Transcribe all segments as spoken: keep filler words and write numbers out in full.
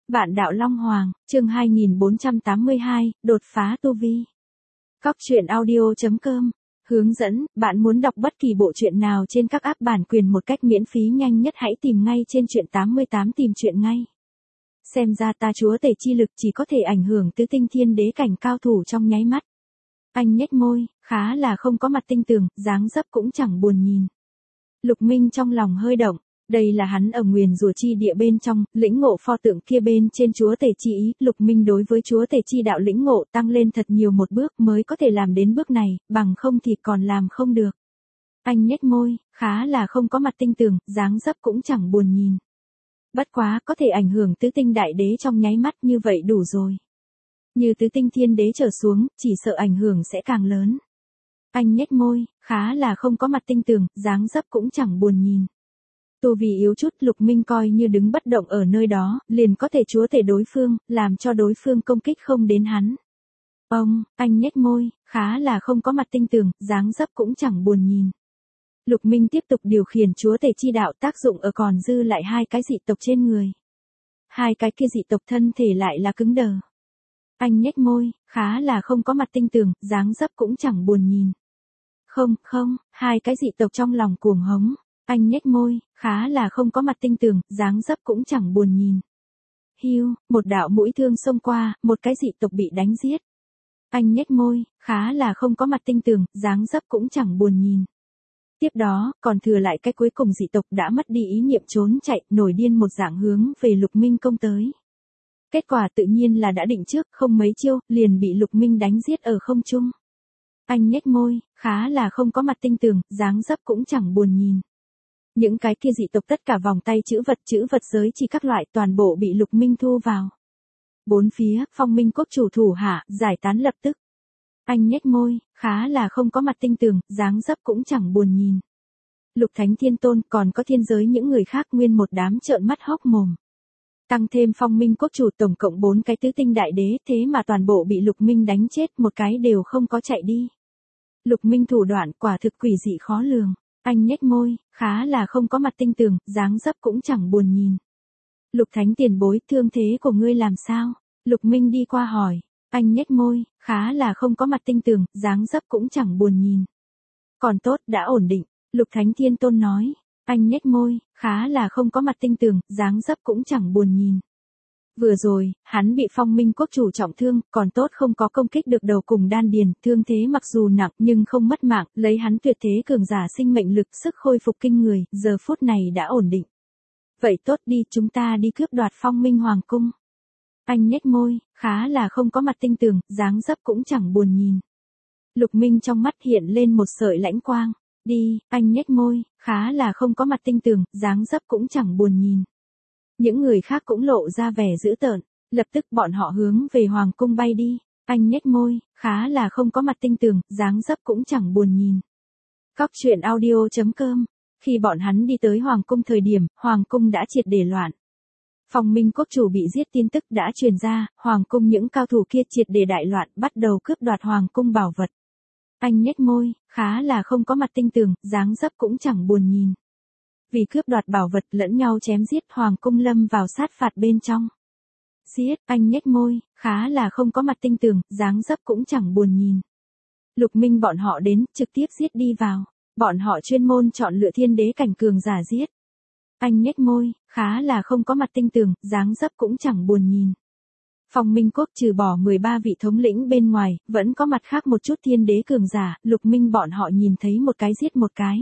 Vạn đạo Long Hoàng, chương hai nghìn bốn trăm tám mươi hai, đột phá tu vi. Cóc truyện audio chấm com. Hướng dẫn, bạn muốn đọc bất kỳ bộ truyện nào trên các app bản quyền một cách miễn phí nhanh nhất hãy tìm ngay trên truyện tám mươi tám tìm truyện ngay. Xem ra ta chúa tể chi lực chỉ có thể ảnh hưởng tứ tinh thiên đế cảnh cao thủ trong nháy mắt. Anh nhếch môi, khá là không có mặt tinh tường, dáng dấp cũng chẳng buồn nhìn. Lục Minh trong lòng hơi động. Đây là hắn ở nguyền rủa chi địa bên trong, lĩnh ngộ pho tượng kia bên trên chúa tể chi ý, Lục Minh đối với chúa tể chi đạo lĩnh ngộ tăng lên thật nhiều một bước mới có thể làm đến bước này, bằng không thì còn làm không được. Anh nhếch môi, khá là không có mặt tinh tường, dáng dấp cũng chẳng buồn nhìn. Bất quá có thể ảnh hưởng tứ tinh đại đế trong nháy mắt như vậy đủ rồi. Như tứ tinh thiên đế trở xuống, chỉ sợ ảnh hưởng sẽ càng lớn. Anh nhếch môi, khá là không có mặt tinh tường, dáng dấp cũng chẳng buồn nhìn. Tu vì yếu chút Lục Minh coi như đứng bất động ở nơi đó, liền có thể chúa tể đối phương, làm cho đối phương công kích không đến hắn. Ông, anh nhếch môi, khá là không có mặt tinh tường, dáng dấp cũng chẳng buồn nhìn. Lục Minh tiếp tục điều khiển chúa tể chi đạo tác dụng ở còn dư lại hai cái dị tộc trên người. Hai cái kia dị tộc thân thể lại là cứng đờ. Anh nhếch môi, khá là không có mặt tinh tường, dáng dấp cũng chẳng buồn nhìn. Không, không, hai cái dị tộc trong lòng cuồng hống. Anh nhếch môi, khá là không có mặt tinh tường, dáng dấp cũng chẳng buồn nhìn. Hiu, một đạo mũi thương xông qua, một cái dị tộc bị đánh giết. Anh nhếch môi, khá là không có mặt tinh tường, dáng dấp cũng chẳng buồn nhìn. Tiếp đó, còn thừa lại cái cuối cùng dị tộc đã mất đi ý niệm trốn chạy, nổi điên một dạng hướng về Lục Minh công tới. Kết quả tự nhiên là đã định trước, không mấy chiêu, liền bị Lục Minh đánh giết ở không trung. Anh nhếch môi, khá là không có mặt tinh tường, dáng dấp cũng chẳng buồn nhìn. Những cái kia dị tộc tất cả vòng tay chữ vật chữ vật giới chỉ các loại toàn bộ bị Lục Minh thu vào. Bốn phía, Phong Minh quốc chủ thủ hạ, giải tán lập tức. Anh nhếch môi, khá là không có mặt tinh tường, dáng dấp cũng chẳng buồn nhìn. Lục Thánh Thiên Tôn còn có thiên giới những người khác nguyên một đám trợn mắt hốc mồm. Tăng thêm Phong Minh quốc chủ tổng cộng bốn cái tứ tinh đại đế thế mà toàn bộ bị Lục Minh đánh chết một cái đều không có chạy đi. Lục Minh thủ đoạn quả thực quỷ dị khó lường. Anh nhếch môi, khá là không có mặt tinh tường, dáng dấp cũng chẳng buồn nhìn. Lục Thánh tiền bối, thương thế của ngươi làm sao? Lục Minh đi qua hỏi. Anh nhếch môi, khá là không có mặt tinh tường, dáng dấp cũng chẳng buồn nhìn. Còn tốt, đã ổn định. Lục Thánh Thiên Tôn nói. Anh nhếch môi, khá là không có mặt tinh tường, dáng dấp cũng chẳng buồn nhìn. Vừa rồi, hắn bị Phong Minh quốc chủ trọng thương, còn tốt không có công kích được đầu cùng đan điền, thương thế mặc dù nặng nhưng không mất mạng, lấy hắn tuyệt thế cường giả sinh mệnh lực sức khôi phục kinh người, giờ phút này đã ổn định. Vậy tốt đi, chúng ta đi cướp đoạt Phong Minh Hoàng cung. Anh nhếch môi, khá là không có mặt tinh tường, dáng dấp cũng chẳng buồn nhìn. Lục Minh trong mắt hiện lên một sợi lãnh quang. Đi, anh nhếch môi, khá là không có mặt tinh tường, dáng dấp cũng chẳng buồn nhìn. Những người khác cũng lộ ra vẻ dữ tợn, lập tức bọn họ hướng về Hoàng cung bay đi. Anh nhếch môi, khá là không có mặt tinh tường, dáng dấp cũng chẳng buồn nhìn. Cóc truyện audio chấm com. Khi bọn hắn đi tới Hoàng cung thời điểm, Hoàng cung đã triệt để loạn. Phong Minh quốc chủ bị giết tin tức đã truyền ra, Hoàng cung những cao thủ kia triệt để đại loạn, bắt đầu cướp đoạt Hoàng cung bảo vật. Anh nhếch môi, khá là không có mặt tinh tường, dáng dấp cũng chẳng buồn nhìn. Vì cướp đoạt bảo vật lẫn nhau chém giết, Hoàng cung lâm vào sát phạt bên trong. Giết, anh nhếch môi, khá là không có mặt tinh tường, dáng dấp cũng chẳng buồn nhìn. Lục Minh bọn họ đến, trực tiếp giết đi vào. Bọn họ chuyên môn chọn lựa thiên đế cảnh cường giả giết. Anh nhếch môi, khá là không có mặt tinh tường, dáng dấp cũng chẳng buồn nhìn. Phong Minh quốc trừ bỏ mười ba vị thống lĩnh bên ngoài, vẫn có mặt khác một chút thiên đế cường giả, Lục Minh bọn họ nhìn thấy một cái giết một cái.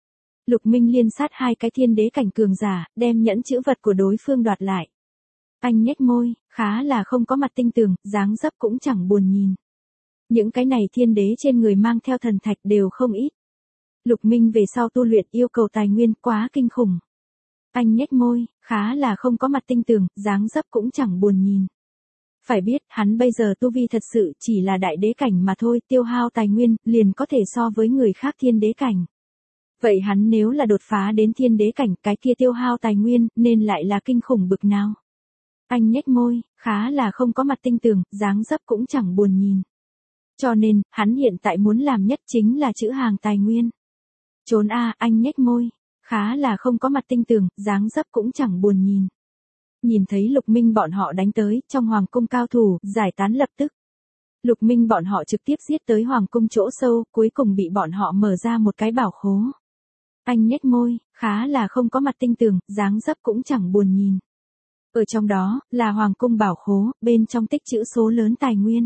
Lục Minh liên sát hai cái thiên đế cảnh cường giả, đem nhẫn chữ vật của đối phương đoạt lại. Anh nhếch môi, khá là không có mặt tinh tường, dáng dấp cũng chẳng buồn nhìn. Những cái này thiên đế trên người mang theo thần thạch đều không ít. Lục Minh về sau tu luyện yêu cầu tài nguyên quá kinh khủng. Anh nhếch môi, khá là không có mặt tinh tường, dáng dấp cũng chẳng buồn nhìn. Phải biết, hắn bây giờ tu vi thật sự chỉ là đại đế cảnh mà thôi, tiêu hao tài nguyên, liền có thể so với người khác thiên đế cảnh. Vậy hắn nếu là đột phá đến thiên đế cảnh, cái kia tiêu hao tài nguyên, nên lại là kinh khủng bực nào. Anh nhếch môi, khá là không có mặt tinh tường, dáng dấp cũng chẳng buồn nhìn. Cho nên, hắn hiện tại muốn làm nhất chính là trữ hàng tài nguyên. Trốn a, anh nhếch môi, khá là không có mặt tinh tường, dáng dấp cũng chẳng buồn nhìn. Nhìn thấy Lục Minh bọn họ đánh tới, trong hoàng cung cao thủ, giải tán lập tức. Lục Minh bọn họ trực tiếp giết tới hoàng cung chỗ sâu, cuối cùng bị bọn họ mở ra một cái bảo khố. Anh nhếch môi, khá là không có mặt tinh tường, dáng dấp cũng chẳng buồn nhìn. Ở trong đó, là hoàng cung bảo khố, bên trong tích trữ số lớn tài nguyên.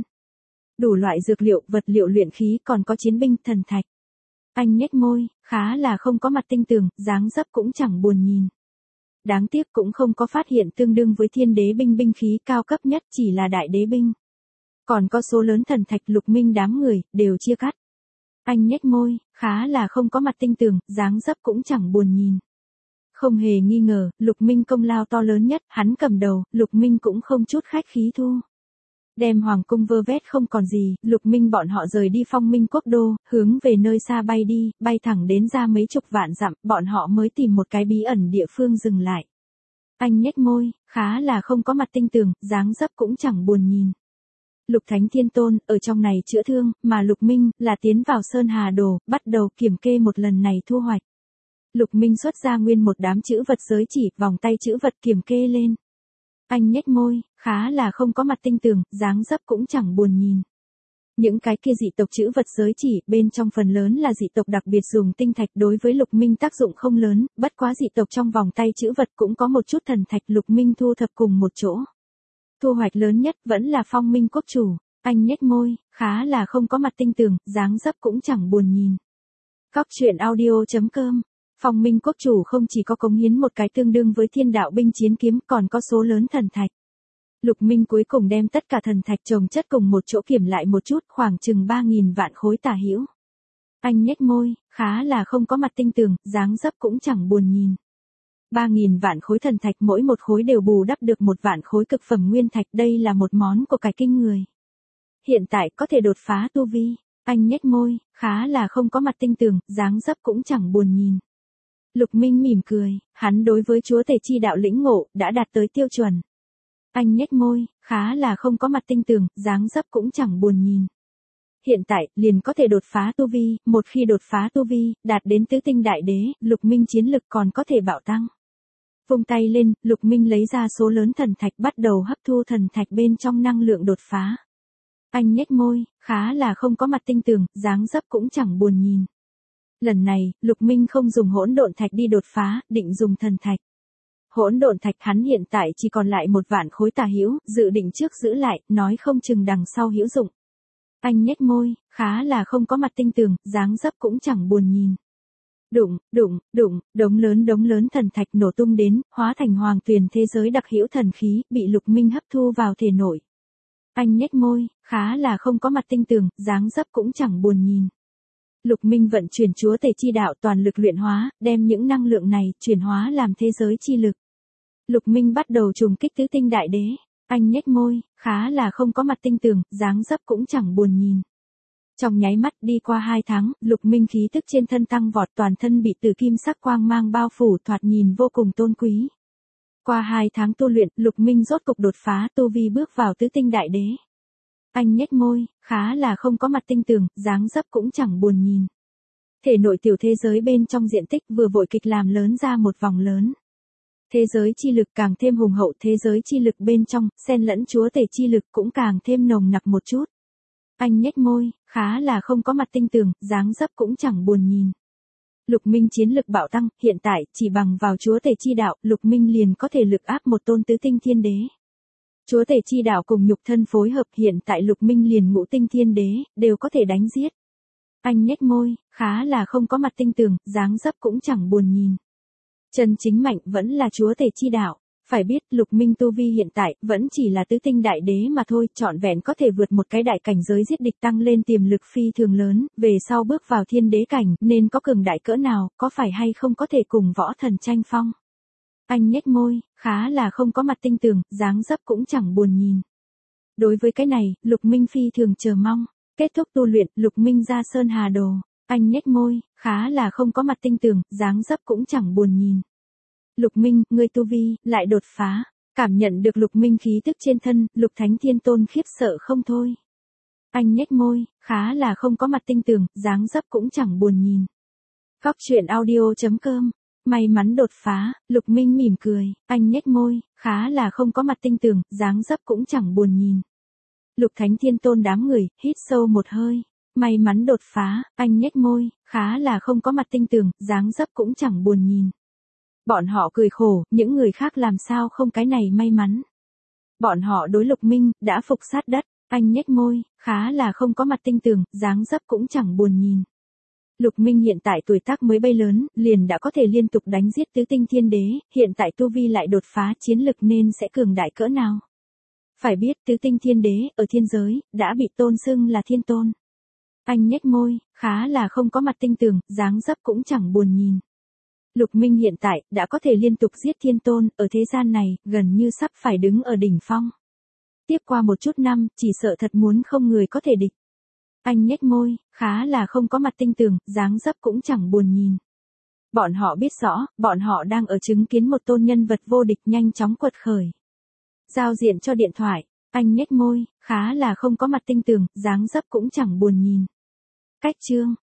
Đủ loại dược liệu, vật liệu luyện khí, còn có chiến binh, thần thạch. Anh nhếch môi, khá là không có mặt tinh tường, dáng dấp cũng chẳng buồn nhìn. Đáng tiếc cũng không có phát hiện tương đương với thiên đế binh binh khí cao cấp nhất, chỉ là đại đế binh. Còn có số lớn thần thạch. Lục Minh đám người, đều chia cắt. Anh nhếch môi, khá là không có mặt tinh tường, dáng dấp cũng chẳng buồn nhìn. Không hề nghi ngờ, Lục Minh công lao to lớn nhất, hắn cầm đầu, Lục Minh cũng không chút khách khí thu. Đem hoàng cung vơ vét không còn gì, Lục Minh bọn họ rời đi Phong Minh quốc đô, hướng về nơi xa bay đi, bay thẳng đến ra mấy chục vạn dặm, bọn họ mới tìm một cái bí ẩn địa phương dừng lại. Anh nhếch môi, khá là không có mặt tinh tường, dáng dấp cũng chẳng buồn nhìn. Lục Thánh Thiên Tôn, ở trong này chữa thương, mà Lục Minh, là tiến vào Sơn Hà Đồ, bắt đầu kiểm kê một lần này thu hoạch. Lục Minh xuất ra nguyên một đám chữ vật giới chỉ, vòng tay chữ vật kiểm kê lên. Anh nhếch môi, khá là không có mặt tinh tường, dáng dấp cũng chẳng buồn nhìn. Những cái kia dị tộc chữ vật giới chỉ, bên trong phần lớn là dị tộc đặc biệt dùng tinh thạch, đối với Lục Minh tác dụng không lớn, bất quá dị tộc trong vòng tay chữ vật cũng có một chút thần thạch. Lục Minh thu thập cùng một chỗ. Thu hoạch lớn nhất vẫn là Phong Minh quốc chủ. Anh nhếch môi, khá là không có mặt tinh tường, dáng dấp cũng chẳng buồn nhìn. Cóc truyện audio chấm com. Phong Minh quốc chủ không chỉ có cống hiến một cái tương đương với thiên đạo binh chiến kiếm, còn có số lớn thần thạch. Lục Minh cuối cùng đem tất cả thần thạch chồng chất cùng một chỗ kiểm lại một chút, khoảng chừng ba nghìn vạn khối tả hữu. Anh nhếch môi, khá là không có mặt tinh tường, dáng dấp cũng chẳng buồn nhìn. ba nghìn vạn khối thần thạch, mỗi một khối đều bù đắp được một vạn khối cực phẩm nguyên thạch, đây là một món của cải kinh người. Hiện tại có thể đột phá tu vi. Anh nhếch môi, khá là không có mặt tinh tường, dáng dấp cũng chẳng buồn nhìn. Lục Minh mỉm cười, hắn đối với chúa tể chi đạo lĩnh ngộ, đã đạt tới tiêu chuẩn. Anh nhếch môi, khá là không có mặt tinh tường, dáng dấp cũng chẳng buồn nhìn. Hiện tại, liền có thể đột phá tu vi, một khi đột phá tu vi, đạt đến tứ tinh đại đế, Lục Minh chiến lực còn có thể bạo tăng. Vung tay lên, Lục Minh lấy ra số lớn thần thạch, bắt đầu hấp thu thần thạch bên trong năng lượng đột phá. Anh nhếch môi, khá là không có mặt tinh tường, dáng dấp cũng chẳng buồn nhìn. Lần này, Lục Minh không dùng hỗn độn thạch đi đột phá, định dùng thần thạch. Hỗn độn thạch hắn hiện tại chỉ còn lại một vạn khối tà hữu, dự định trước giữ lại, nói không chừng đằng sau hữu dụng. Anh nhếch môi, khá là không có mặt tinh tường, dáng dấp cũng chẳng buồn nhìn. Đụng, đụng, đụng, đống lớn đống lớn thần thạch nổ tung đến, hóa thành hoàng tuyền thế giới đặc hữu thần khí, bị Lục Minh hấp thu vào thể nội. Anh nhếch môi, khá là không có mặt tinh tường, dáng dấp cũng chẳng buồn nhìn. Lục Minh vận chuyển chúa tể chi đạo toàn lực luyện hóa, đem những năng lượng này chuyển hóa làm thế giới chi lực. Lục Minh bắt đầu trùng kích tứ tinh đại đế. Anh nhếch môi, khá là không có mặt tinh tường, dáng dấp cũng chẳng buồn nhìn. Trong nháy mắt đi qua hai tháng, Lục Minh khí tức trên thân tăng vọt, toàn thân bị tử kim sắc quang mang bao phủ, thoạt nhìn vô cùng tôn quý. Qua hai tháng tu luyện, Lục Minh rốt cục đột phá tu vi, bước vào tứ tinh đại đế. Anh nhếch môi, khá là không có mặt tinh tường, dáng dấp cũng chẳng buồn nhìn. Thể nội tiểu thế giới bên trong diện tích vừa vội kịch làm lớn ra một vòng lớn. Thế giới chi lực càng thêm hùng hậu, thế giới chi lực bên trong, xen lẫn chúa tể chi lực cũng càng thêm nồng nặc một chút. Anh nhếch môi, khá là không có mặt tinh tường, dáng dấp cũng chẳng buồn nhìn. Lục Minh chiến lực bạo tăng, hiện tại, chỉ bằng vào chúa tể chi đạo, Lục Minh liền có thể lực áp một tôn tứ tinh thiên đế. Chúa tể chi đạo cùng nhục thân phối hợp, hiện tại Lục Minh liền ngũ tinh thiên đế, đều có thể đánh giết. Anh nhếch môi, khá là không có mặt tinh tường, dáng dấp cũng chẳng buồn nhìn. Chân chính mạnh vẫn là chúa tể chi đạo. Phải biết, Lục Minh tu vi hiện tại, vẫn chỉ là tứ tinh đại đế mà thôi, trọn vẹn có thể vượt một cái đại cảnh giới giết địch, tăng lên tiềm lực phi thường lớn, về sau bước vào thiên đế cảnh, nên có cường đại cỡ nào, có phải hay không có thể cùng võ thần tranh phong. Anh nhếch môi, khá là không có mặt tinh tường, dáng dấp cũng chẳng buồn nhìn. Đối với cái này, Lục Minh phi thường chờ mong. Kết thúc tu luyện, Lục Minh ra Sơn Hà Đồ. Anh nhếch môi, khá là không có mặt tinh tường, dáng dấp cũng chẳng buồn nhìn. Lục Minh, ngươi tu vi, lại đột phá. Cảm nhận được Lục Minh khí tức trên thân, Lục Thánh Thiên Tôn khiếp sợ không thôi. Anh nhếch môi, khá là không có mặt tinh tường, dáng dấp cũng chẳng buồn nhìn. Cóc truyện audio chấm com May mắn đột phá, Lục Minh mỉm cười, anh nhếch môi, khá là không có mặt tinh tường, dáng dấp cũng chẳng buồn nhìn. Lục Thánh Thiên Tôn đám người, hít sâu một hơi. May mắn đột phá, anh nhếch môi, khá là không có mặt tinh tường, dáng dấp cũng chẳng buồn nhìn. Bọn họ cười khổ, những người khác làm sao không cái này may mắn. Bọn họ đối Lục Minh, đã phục sát đất, anh nhếch môi, khá là không có mặt tinh tường, dáng dấp cũng chẳng buồn nhìn. Lục Minh hiện tại tuổi tác mới bay lớn, liền đã có thể liên tục đánh giết tứ tinh thiên đế, hiện tại tu vi lại đột phá chiến lực nên sẽ cường đại cỡ nào. Phải biết tứ tinh thiên đế, ở thiên giới, đã bị tôn xưng là thiên tôn. Anh nhếch môi, khá là không có mặt tinh tường, dáng dấp cũng chẳng buồn nhìn. Lục Minh hiện tại, đã có thể liên tục giết thiên tôn, ở thế gian này, gần như sắp phải đứng ở đỉnh phong. Tiếp qua một chút năm, chỉ sợ thật muốn không người có thể địch. Anh nhếch môi, khá là không có mặt tinh tường, dáng dấp cũng chẳng buồn nhìn. Bọn họ biết rõ, bọn họ đang ở chứng kiến một tôn nhân vật vô địch nhanh chóng quật khởi. Giao diện cho điện thoại, anh nhếch môi, khá là không có mặt tinh tường, dáng dấp cũng chẳng buồn nhìn. Cách chương